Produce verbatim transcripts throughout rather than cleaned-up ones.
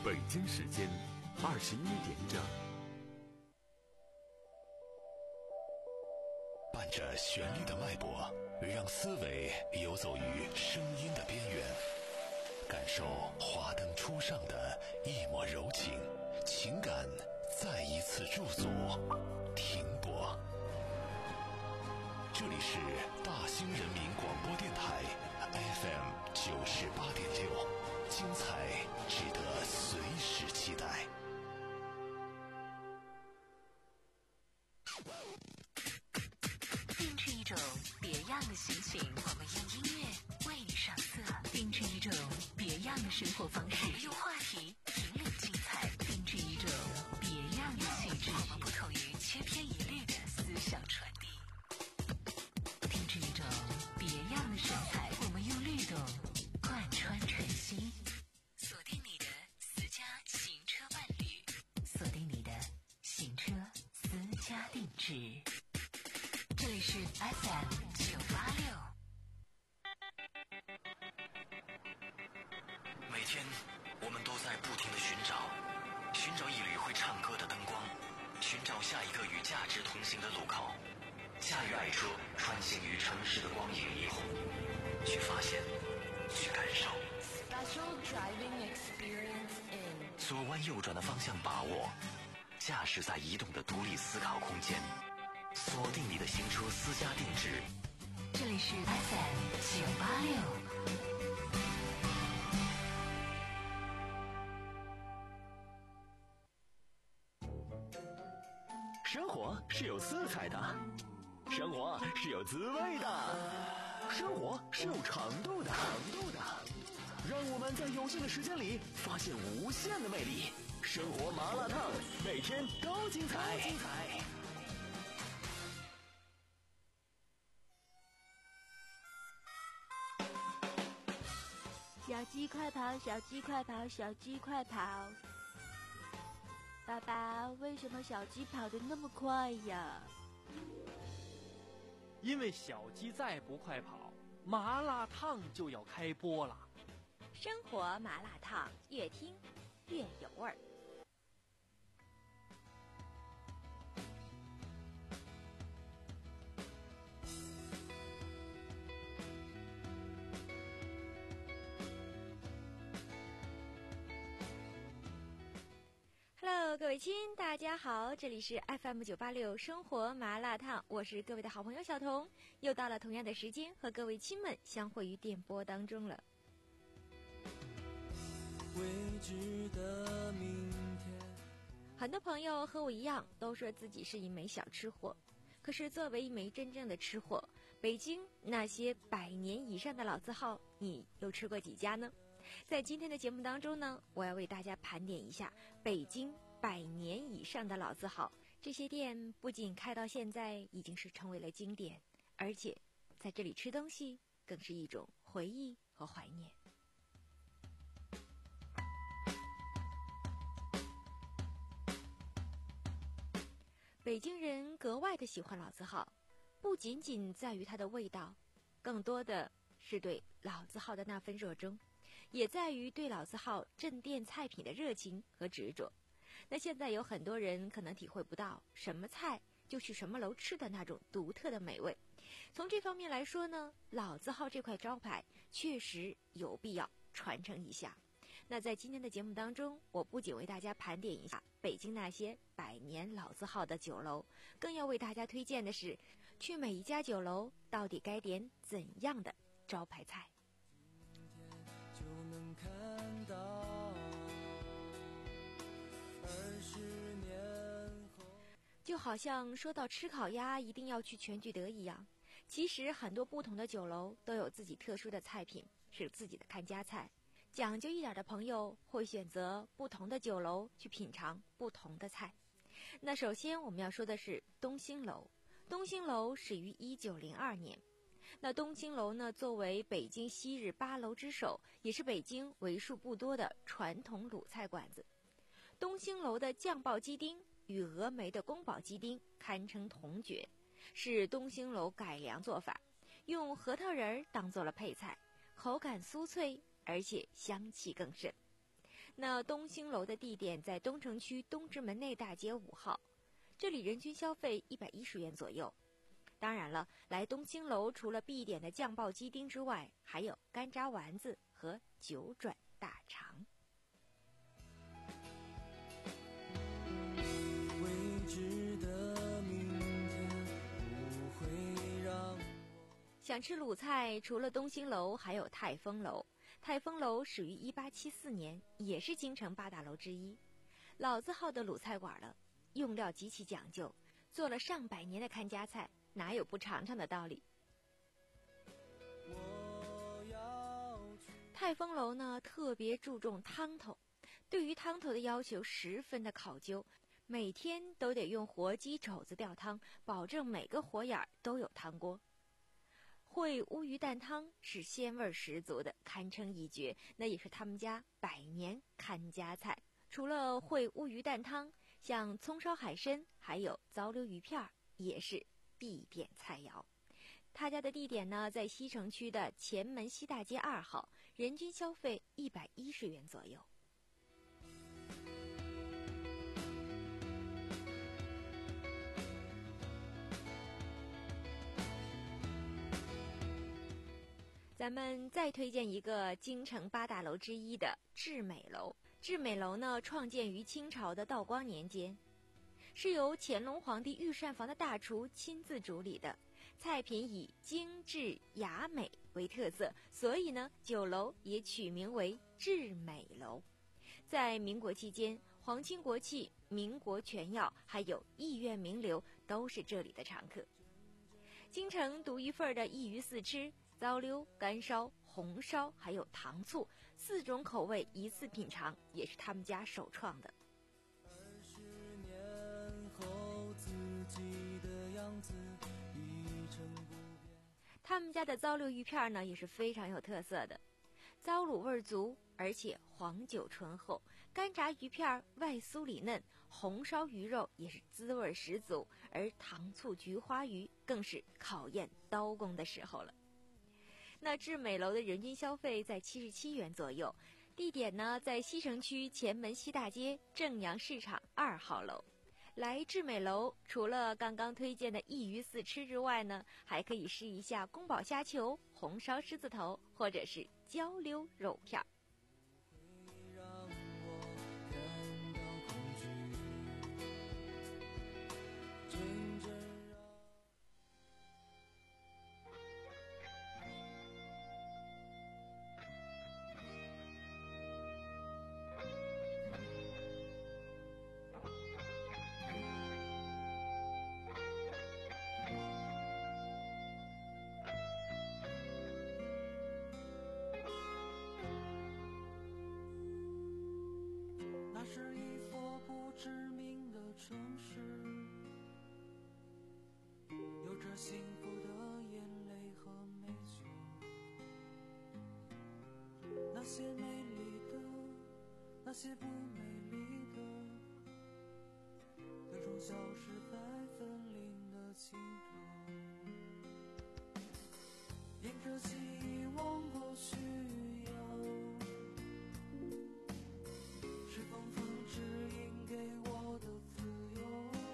北京时间二十一点整。 伴着旋律的脉搏，让思维游走于声音的边缘，感受华灯初上的一抹柔情，情感再一次驻足停泊。这里是大兴人民广播电台 F M 九十八点六，精彩值得随时期待。 定制一种别样的心情，我们用音乐为你上色；定制一种别样的生活方式，用话题引领精彩；定制一种别样的气质，我们不同于千篇一律的思想传递；定制一种别样的神采，我们用律动贯穿晨曦。锁定你的私家行车伴侣，锁定你的行车私家定制。这里是 F M 九八六。 每天我们都在不停地寻找，寻找一缕会唱歌的灯光，寻找下一个与价值同行的路口。驾驭爱车，穿行于城市的光影霓虹，去发现，去感受。 Special driving experience in 左弯右转的方向把握，驾驶在移动的独立思考空间，锁定你的行车私家定制。 这里是 F M 九八六。 生活是有色彩的，生活是有滋味的，生活是有长度的，长度的。让我们在有限的时间里发现无限的魅力。生活麻辣烫，每天都精彩。精彩。 小鸡快跑，小鸡快跑，小鸡快跑！爸爸，为什么小鸡跑得那么快呀？ 因为小鸡再不快跑，麻辣烫就要开播了。 生活麻辣烫，越听越有味儿。Hello， 各位亲，大家好，这里是 F M 九八六生活麻辣烫，我是各位的好朋友小彤，又到了同样的时间和各位亲们相会于电波当中了。未知的明天，很多朋友和我一样都说自己是一枚小吃货，可是作为一枚真正的吃货，北京那些百年以上的老字号，你又吃过几家呢？在今天的节目当中呢，我要为大家盘点一下北京百年以上的老字号，这些店不仅开到现在已经是成为了经典，而且在这里吃东西更是一种回忆和怀念。北京人格外的喜欢老字号，不仅仅在于它的味道，更多的是对老字号的那份热衷，也在于对老字号镇店菜品的热情和执着。那现在有很多人可能体会不到什么菜就去什么楼吃的那种独特的美味。从这方面来说呢，老字号这块招牌确实有必要传承一下。那在今天的节目当中，我不仅为大家盘点一下北京那些百年老字号的酒楼，更要为大家推荐的是，去每一家酒楼到底该点怎样的招牌菜。就能看到二十年后，就好像说到吃烤鸭一定要去全聚德一样，其实很多不同的酒楼都有自己特殊的菜品，是自己的看家菜。讲究一点的朋友会选择不同的酒楼去品尝不同的菜。那首先我们要说的是东兴楼。东兴楼始于一九零二年。那东兴楼呢，作为北京昔日八楼之首，也是北京为数不多的传统鲁菜馆子。东兴楼的酱爆鸡丁与峨眉的宫保鸡丁堪称同绝，是东兴楼改良做法，用核桃仁儿当做了配菜，口感酥脆，而且香气更甚。 那东兴楼的地点在东城区东直门内大街五号，这里人均消费一百一十元左右。当然了，来东兴楼除了必点的酱爆鸡丁之外，还有干炸丸子和九转大肠。 未知的明天不会让想吃鲁菜，除了东兴楼，还有泰丰楼。泰丰楼始于一八七四年，也是京城八大楼之一，老字号的鲁菜馆了，用料极其讲究，做了上百年的看家菜，哪有不尝尝的道理？泰丰楼呢，特别注重汤头，对于汤头的要求十分的考究，每天都得用活鸡肘子吊汤，保证每个火眼都有汤锅。烩乌鱼蛋汤是鲜味十足的，堪称一绝，那也是他们家百年看家菜。除了烩乌鱼蛋汤，像葱烧海参还有糟溜鱼片也是必点菜肴。他家的地点呢，在西城区的前门西大街二号，人均消费一百一十元左右。咱们再推荐一个京城八大楼之一的至美楼。至美楼呢，创建于清朝的道光年间，是由乾隆皇帝御膳房的大厨亲自主理的，菜品以精致雅美为特色，所以呢，酒楼也取名为至美楼。在民国期间，皇亲国戚、民国权要还有艺苑名流都是这里的常客。京城独一份的一鱼四吃，糟溜、干烧、红烧还有糖醋四种口味一次品尝，也是他们家首创的。 二十年后自己的样子一成不变。 他们家的糟溜鱼片呢，也是非常有特色的，糟卤味足，而且黄酒醇厚，干炸鱼片外酥里嫩，红烧鱼肉也是滋味十足，而糖醋菊花鱼更是考验刀工的时候了。那至美楼的人均消费在七十七元左右，地点呢在西城区前门西大街正阳市场二号楼。来至美楼，除了刚刚推荐的一鱼四吃之外呢，还可以试一下宫保虾球、红烧狮子头，或者是焦溜肉片。 会让我感到恐惧，真正让那是一座不知名的城市，有着幸福的眼泪和美酒，那些美丽的，那些不美丽的，最终消失在森林的尽头，沿着记忆往过去是风风指引给我的自由，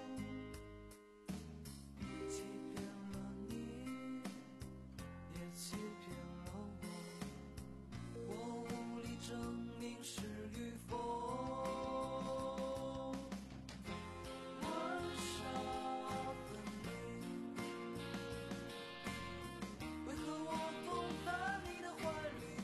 欺骗了你，也欺骗了我，我无力证明是与否。晚霞分明，为何我躲在你的怀里？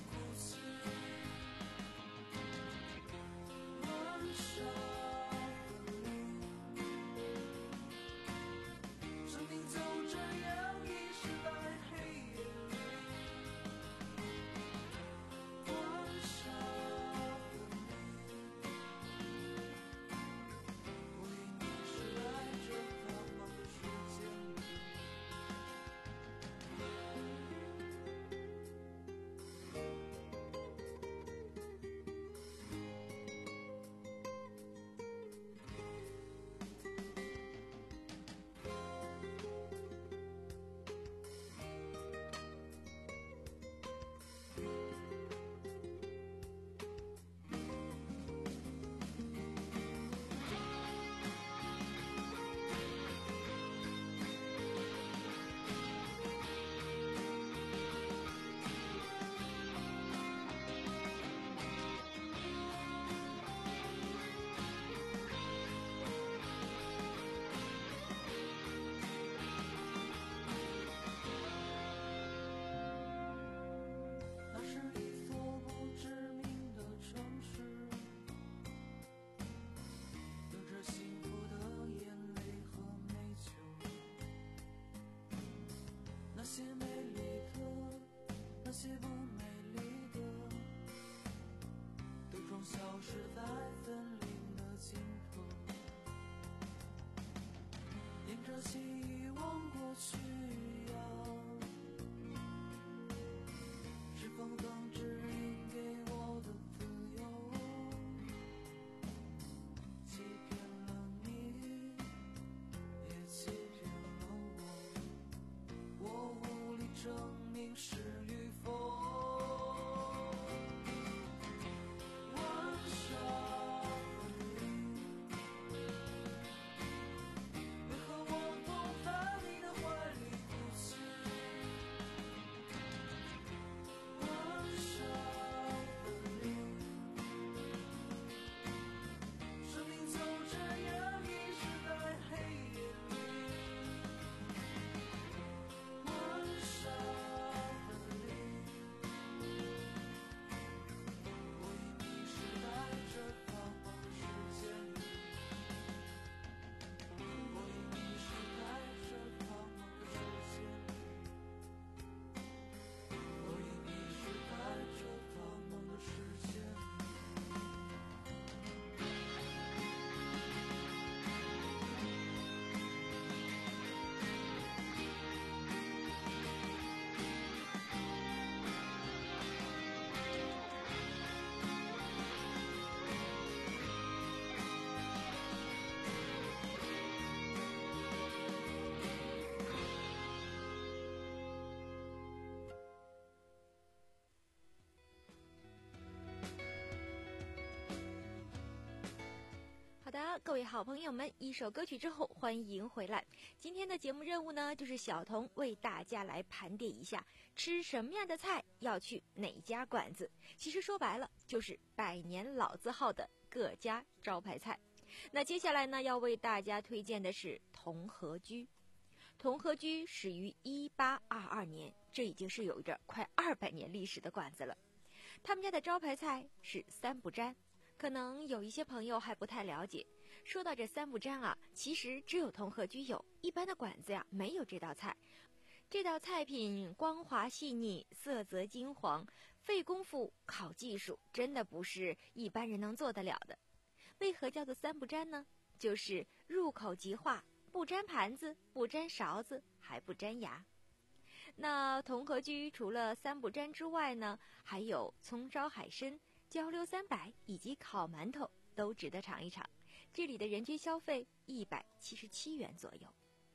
的，各位好朋友们，一首歌曲之后，欢迎回来。今天的节目任务呢，就是小童为大家来盘点一下吃什么样的菜，要去哪家馆子。其实说白了，就是百年老字号的各家招牌菜。那接下来呢，要为大家推荐的是同和居。同和居始于一八二二年，这已经是有着快二百年历史的馆子了。他们家的招牌菜是三不沾。可能有一些朋友还不太了解，说到这三不沾啊，其实只有同和居有，一般的馆子呀没有这道菜。这道菜品光滑细腻，色泽金黄，费功夫考技术，真的不是一般人能做得了的。为何叫做三不沾呢？就是入口即化，不沾盘子，不沾勺子，还不沾牙。那同和居除了三不沾之外呢，还有葱烧海参、焦溜三百以及烤馒头都值得尝一尝。这里的人均消费一百七十七元左右。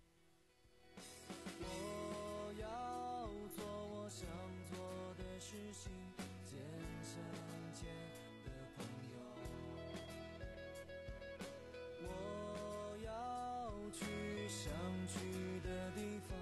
我要做我想做的事情，渐相见的朋友。我要去想去的地方。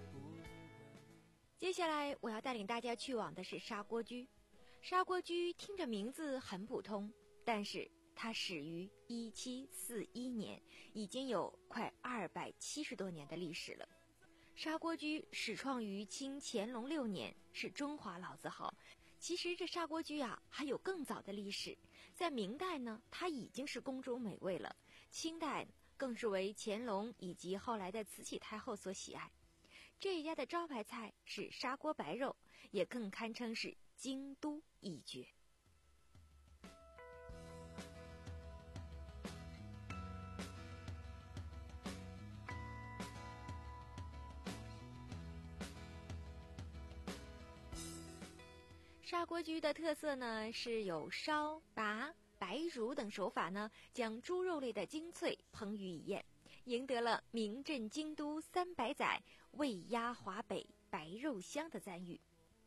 接下来我要带领大家去往的是砂锅居。砂锅居听着名字很普通，但是它始于一七四一年，已经有快二百七十多年的历史了。砂锅居始创于清乾隆六年，是中华老字号。其实这砂锅居啊还有更早的历史，在明代呢，它已经是宫中美味了。清代更是为乾隆以及后来的慈禧太后所喜爱。这一家的招牌菜是砂锅白肉，也更堪称是京都一绝。砂锅居的特色呢，是有烧、拔、白煮等手法呢，将猪肉类的精粹烹于一宴，赢得了名震京都三百载、味压华北、白肉香的赞誉。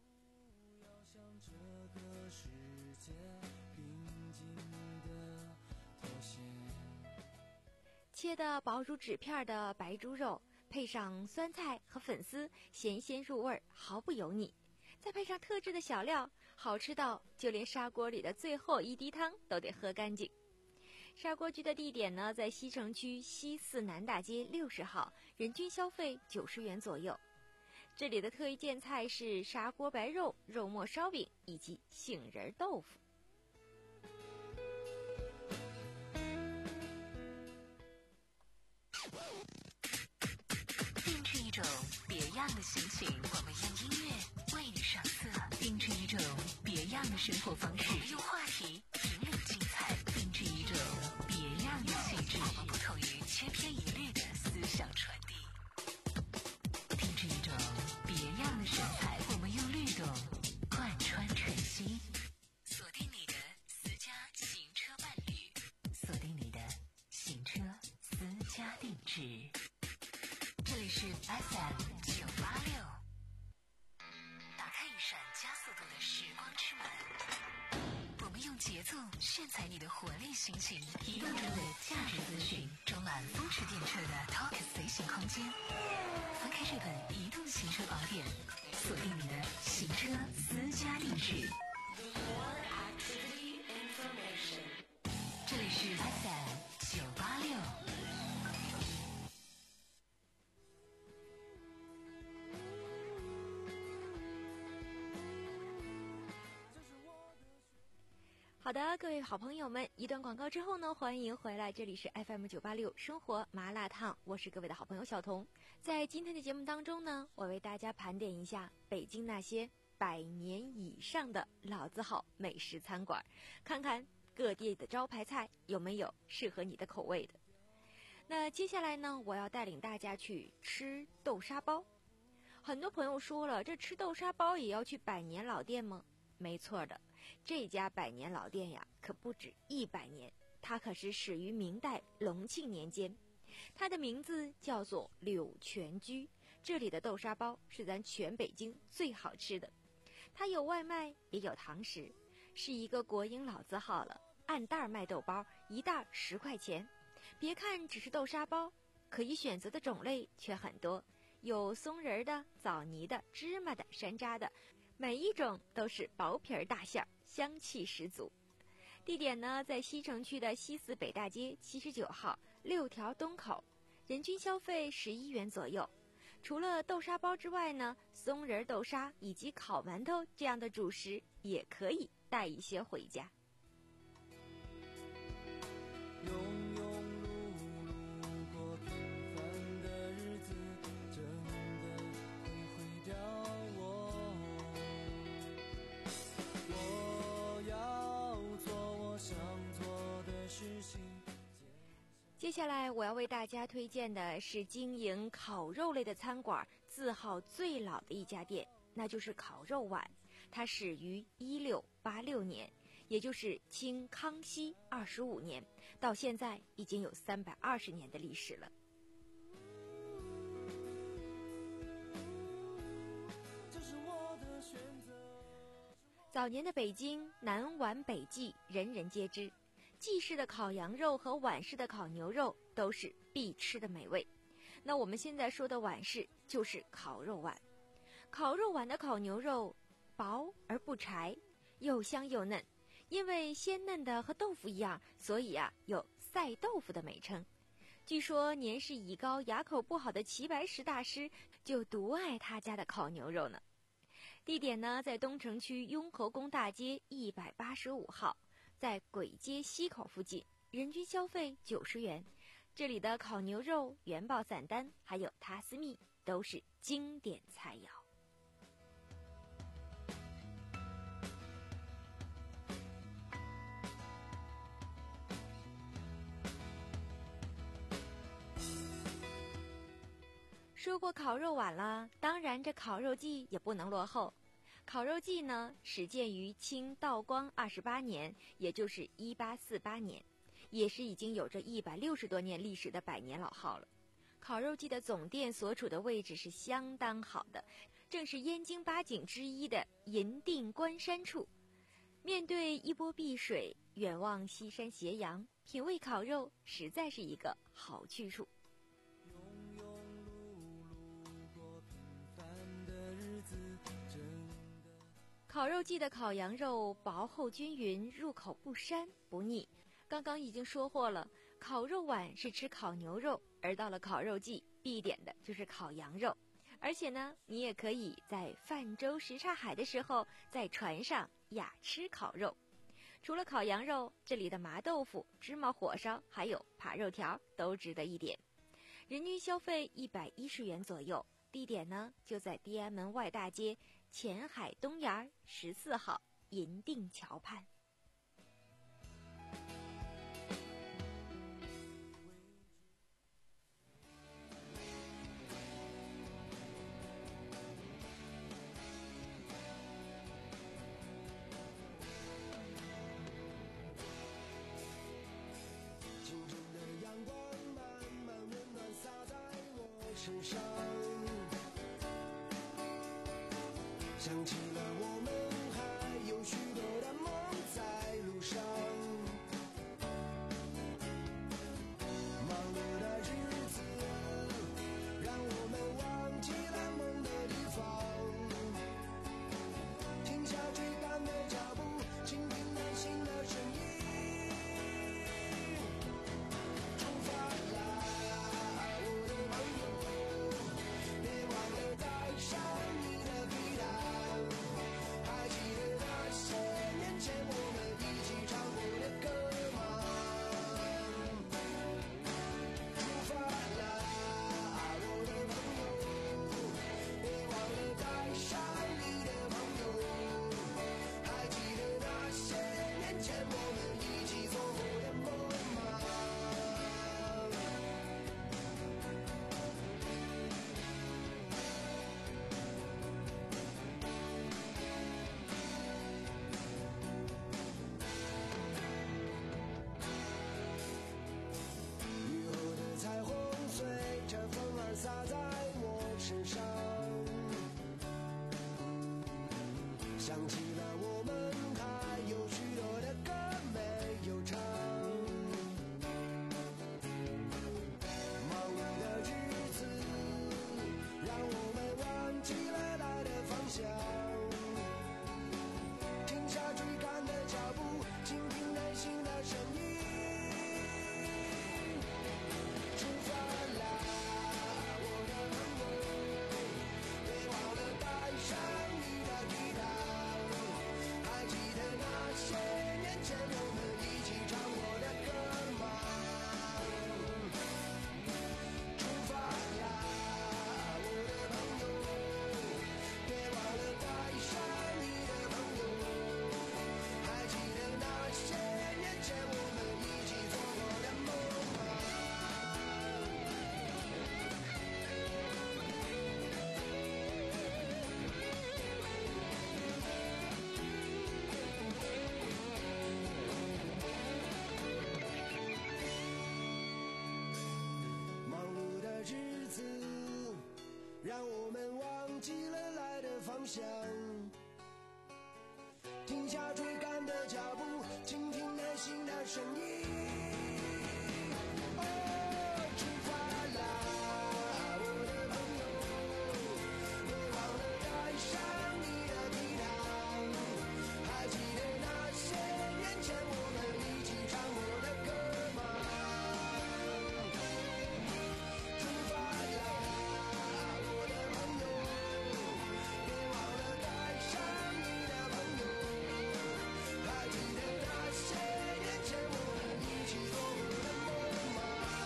切的薄如纸片的白猪肉，配上酸菜和粉丝，咸鲜入味，毫不油腻。再配上特制的小料，好吃到就连砂锅里的最后一滴汤都得喝干净。砂锅居的地点呢，在西城区西四南大街六十号，人均消费九十元左右。这里的推荐菜是砂锅白肉、肉末烧饼以及杏仁豆腐。 定制一种别样的心情，我们用音乐为你上色；定制一种别样的生活方式，我们用话题引领精彩；定制一种别样的气质，我们不同于千篇一律的思想传递；定制一种别样的神采，我们用律动贯穿晨曦。锁定你的私家行车伴侣，锁定你的行车私家定制。这里是 F M 九八六，打开一扇加速度的时光之门，我们用节奏炫彩你的活力心情，移动中的价值资讯，装满风驰电掣的 Talk 随行空间。翻开这本移动行车宝典，锁定你的行车私家定制。这里是 F M 九八六。 好的，各位好朋友们，一段广告之后呢，欢迎回来，这里是 F M 九八六生活麻辣烫，我是各位的好朋友小童。在今天的节目当中呢，我为大家盘点一下北京那些百年以上的老字号美食餐馆，看看各地的招牌菜有没有适合你的口味的。那接下来呢，我要带领大家去吃豆沙包。很多朋友说了，这吃豆沙包也要去百年老店吗？没错的，这家百年老店呀，可不止一百年，它可是始于明代隆庆年间。它的名字叫做柳泉居，这里的豆沙包是咱全北京最好吃的。它有外卖，也有堂食，是一个国营老字号了，按袋卖豆包，一袋十块钱。 别看只是豆沙包，可以选择的种类却很多，有松仁的、枣泥的、芝麻的、山楂的，每一种都是薄皮儿大馅儿，香气十足。地点呢，在西城区的西四北大街七十九号六条东口，人均消费十一元左右。除了豆沙包之外呢，松仁豆沙以及烤馒头这样的主食也可以带一些回家。 庸庸碌碌过平凡的日子，真的会毁掉我。我要做我想做的事情。 接下来我要为大家推荐的是经营烤肉类的餐馆字号最老的一家店，那就是烤肉碗。它始于一六八六年，也就是清康熙二十五年，到现在已经有三百二十年的历史了。 这是我的选择。 早年的北京南碗北记人人皆知，记式的烤羊肉和碗式的烤牛肉都是必吃的美味。那我们现在说的碗式就是烤肉碗。烤肉碗的烤牛肉薄而不柴，又香又嫩，因为鲜嫩的和豆腐一样，所以啊有赛豆腐的美称。据说年事已高、牙口不好的齐白石大师就独爱他家的烤牛肉呢。地点呢，在东城区雍和宫大街一百八十五号，在簋街西口附近，人均消费九十元。这里的烤牛肉、元宝散丹还有塔斯密都是经典菜肴。说过烤肉碗了，当然这烤肉季也不能落后。烤肉季呢，始建于清道光二十八年，也就是一八四八年，也是已经有着一百六十多年历史的百年老号了。烤肉季的总店所处的位置是相当好的，正是燕京八景之一的银锭关山处，面对一波碧水，远望西山斜阳，品味烤肉实在是一个好去处。 庸庸碌碌过平凡的日子，真的。 烤肉季的烤羊肉薄厚均匀，入口不膻不腻。刚刚已经说过了，烤肉碗是吃烤牛肉，而到了烤肉季，必点的就是烤羊肉。而且呢，你也可以在泛舟什刹海的时候，在船上雅吃烤肉。除了烤羊肉，这里的麻豆腐、芝麻火烧还有扒肉条都值得一点。人均消费一百一十元左右，地点呢就在地安门外大街前海东沿十四号银锭桥畔。 清晨的阳光慢慢温暖洒在我身上，想起了我们还有许多的梦在路上，忙碌的日子让我们忘记了梦的地方，停下追赶的脚步，倾听内心的声音。洒在我身上，想起了我们还有许多的歌没有唱， 向，停下追赶的脚步，倾听内心的声音。出发啦，我的朋友，别忘了带上你的吉他。还记得那些年前我们一起唱过的歌吗？出发啦，我的朋友，别忘了带上你的朋友。还记得那些年前我们一起做过的梦吗？忙碌的日子让我们忘记了来的方向，停下追赶的脚步，倾听内心的声音。哦，出发啦，我的朋友，别忘了带上你的吉他。还记得那些年前我们一起唱过的歌吗？出发啦，我的朋友，别忘了带上你的朋友。还记得那些年前我们一起做过的梦吗？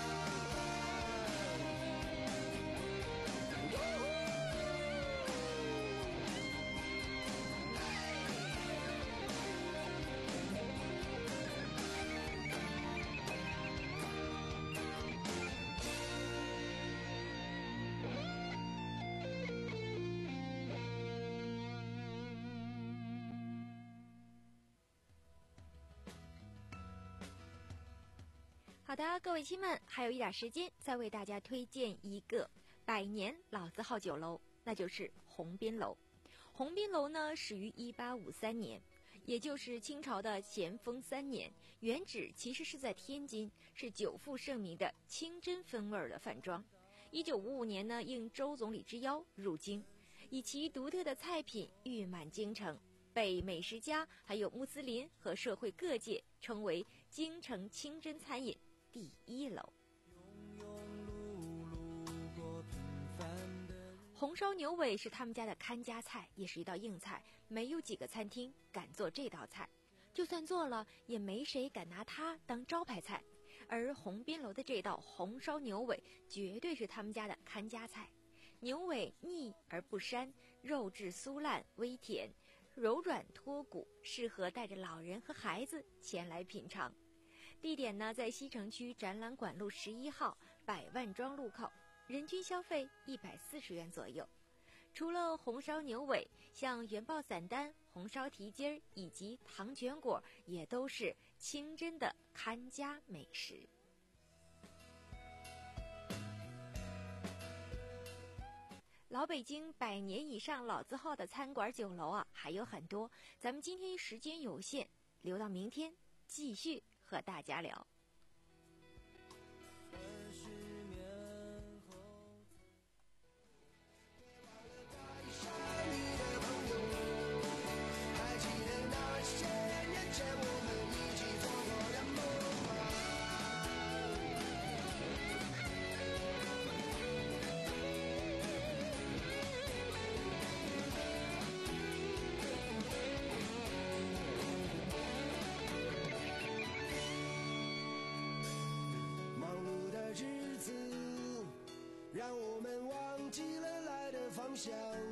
好的，各位亲们，还有一点时间，再为大家推荐一个百年老字号酒楼，那就是鸿宾楼。鸿宾楼呢，始于一八五三年，也就是清朝的咸丰三年，原址其实是在天津，是久负盛名的清真风味的饭庄。一九五五年呢，应周总理之邀入京，以其独特的菜品誉满京城，被美食家还有穆斯林和社会各界称为京城清真餐饮第一楼。红烧牛尾是他们家的看家菜，也是一道硬菜，没有几个餐厅敢做这道菜，就算做了也没谁敢拿它当招牌菜。而鸿宾楼的这道红烧牛尾绝对是他们家的看家菜，牛尾腻而不膻，肉质酥烂微甜，柔软脱骨，适合带着老人和孩子前来品尝。地点呢，在西城区展览馆路十一号百万庄路口，人均消费一百四十元左右。除了红烧牛尾，像元爆散丹、红烧蹄筋儿以及糖卷果也都是清真的看家美食。老北京百年以上老字号的餐馆酒楼啊还有很多，咱们今天时间有限，留到明天继续和大家聊。 让我们忘记了来的方向，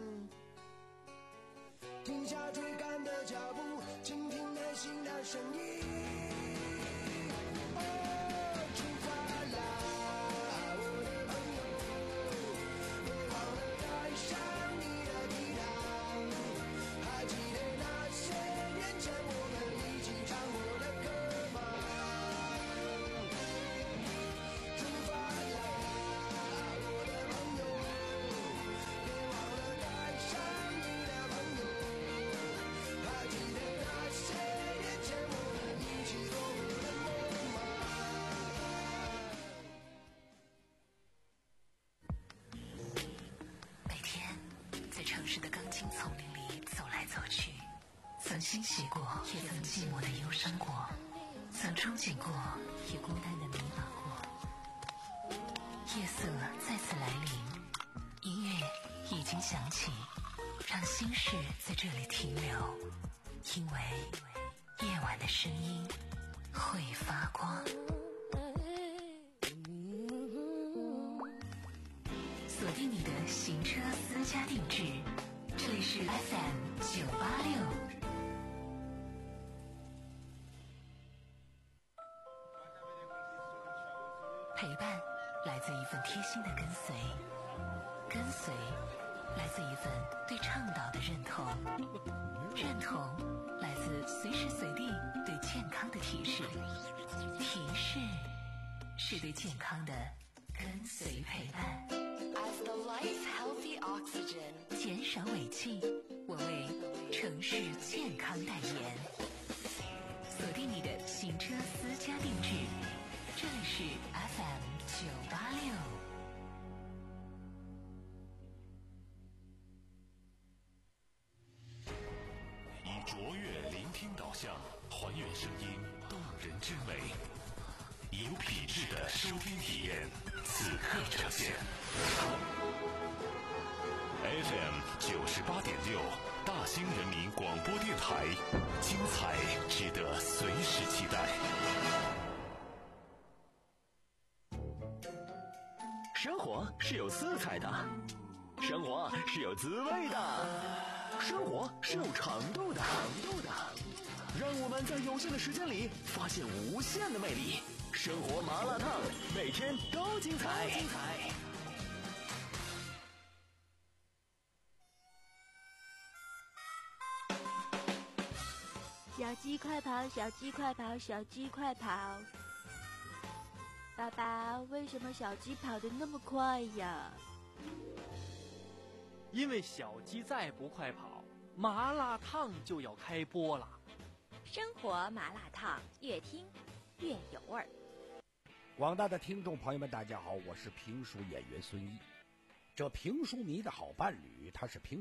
停下追赶的脚步，倾听内心的声音。哦，出发啦，我的朋友，别忘了带上你的吉他。还记得那些年前我们一起唱过的歌吗？出发啦，还记得那些年前我们一起做孤单的迷茫过。夜色再次来临，音乐已经响起，让心事在这里停留，因为夜晚的声音会发光。锁定你的行车私家定制，这里是 F M 九八六。陪伴来自一份贴心的跟随，跟随来自一份对倡导的认同，认同来自随时随地对健康的提示，提示是对健康的跟随陪伴。As the life healthy oxygen， 减少尾气，我为城市健康代言。锁定你的行车私家定制，这里是 F M 九八六。 以卓越聆听导向，还原声音动人之美，以有品质的收听体验，此刻呈现。F M 九十八点六，大兴人民广播电台，精彩值得随时期待。 生活是有色彩的，生活是有滋味的，生活是有长度的，长度的。让我们在有限的时间里发现无限的魅力。生活麻辣烫，每天都精彩。精彩。 小鸡快跑，小鸡快跑，小鸡快跑！爸爸，为什么小鸡跑得那么快呀？ 因为小鸡再不快跑，麻辣烫就要开播了。 生活麻辣烫，越听越有味儿。 广大的听众朋友们，大家好，我是评书演员孙一。这评书迷的好伴侣，他是评